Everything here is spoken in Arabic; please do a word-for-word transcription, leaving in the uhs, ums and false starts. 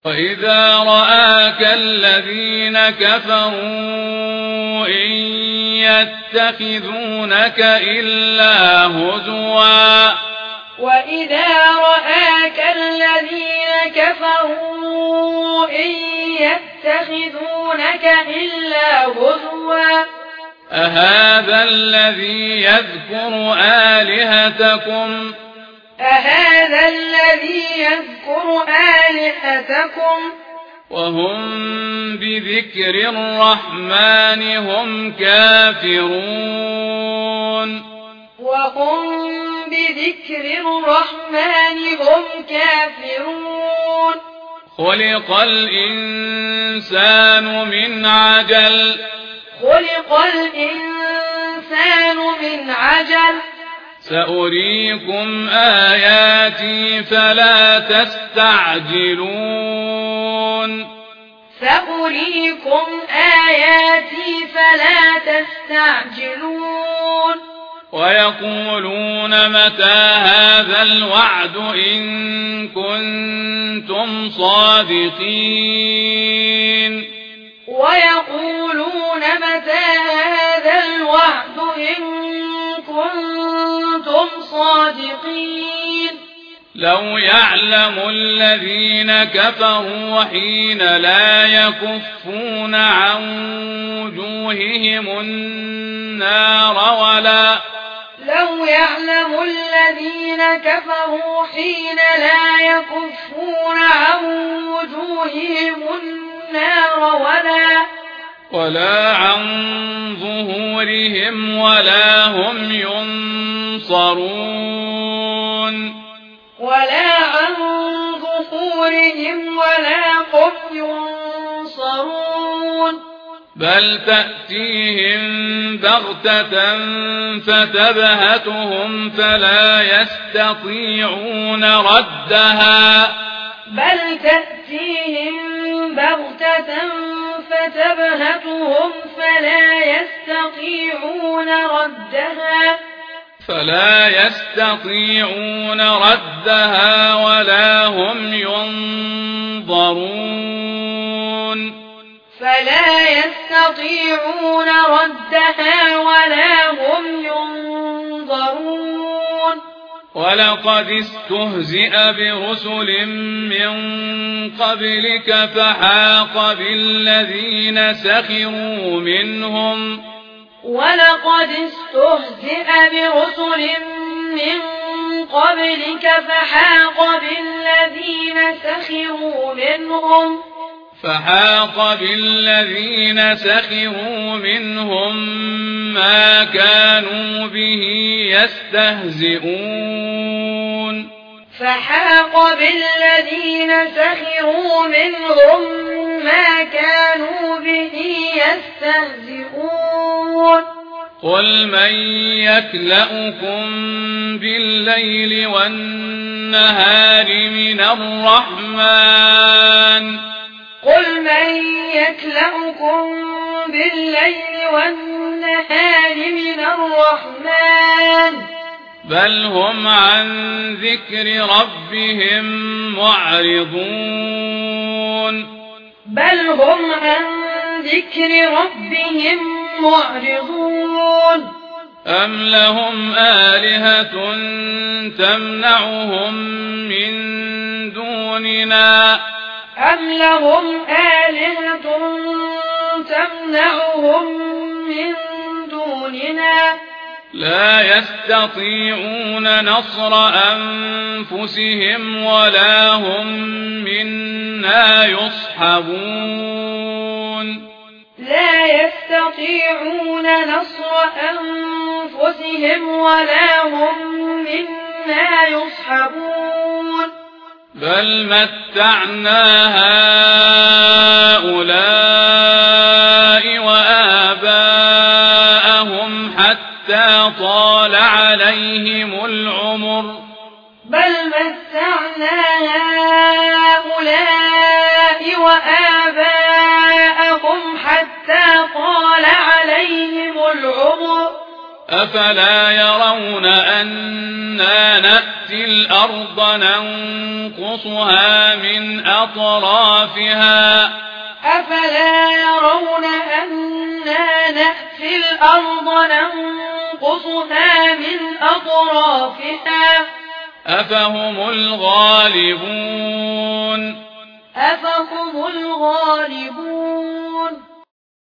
وإذا رآك الذين كفروا إن يتخذونك إلا هزوا وإذا رآك الذين كفروا إن يتخذونك إلا هزوا أهذا الذي يذكر آلهتكم أهذا الذي يذكر آلهتكم وهم بذكر الرحمن هم كافرون وهم بذكر الرحمن هم كافرون خلق الإنسان من عجل خلق الإنسان من عجل سأريكم آياتي فلا تستعجلون سأريكم آياتي فلا تستعجلون ويقولون متى هذا الوعد إن كنتم صادقين ويقولون متى هذا الوعد إن كنتم صادقين لو يعلم الذين كفروا حين لا يكفون عن وجوههم النار ولا لو يعلم الذين كفروا حين لا يكفون عن وجوههم النار ولا ولا عن ظهورهم ولا هم ينصرون ولا عن ظهورهم ولا هم ينصرون بل تأتيهم بغتة فتبهتهم فلا يستطيعون ردها بل تأتيهم بغتة فتبهتهم فلا يستطيعون ردها فلا يستطيعون ردها ولا هم ينظرون فلا يستطيعون ردها ولا هم ينظرون ولقد استهزئ برسل من قبلك فحاق بالذين سخروا منهم ولقد استهزئ برسل من قبلك فحاق بالذين سخروا منهم فحاق بالذين سخروا منهم ما كانوا به يستهزئون فحاق بالذين سخروا منهم ما كانوا به يستهزئون قل من يكلؤكم بالليل والنهار من الرحمن قل من يكلؤكم بالليل والنهار من الرحمن بل هم عن ذكر ربهم معرضون بل هم عن ذكر ربهم معرضون أم لهم آلهة تمنعهم من دوننا أم لهم آلهة تمنعهم من دوننا لا يستطيعون نصر أنفسهم ولا هم منا يصحبون لا يستطيعون نصر أنفسهم ولا هم منا يصحبون بل متعنا هؤلاء وآباءهم حتى طال عليهم العمر بل متعنا هؤلاء وآباءهم حتى طال عليهم العمر أفلا يرون أنا نأتي الأرض ننقصها من أطرافها أفلا يرون أنا نأتي الأرض ننقصها من أطرافها أفهم الغالبون أفهم الغالبون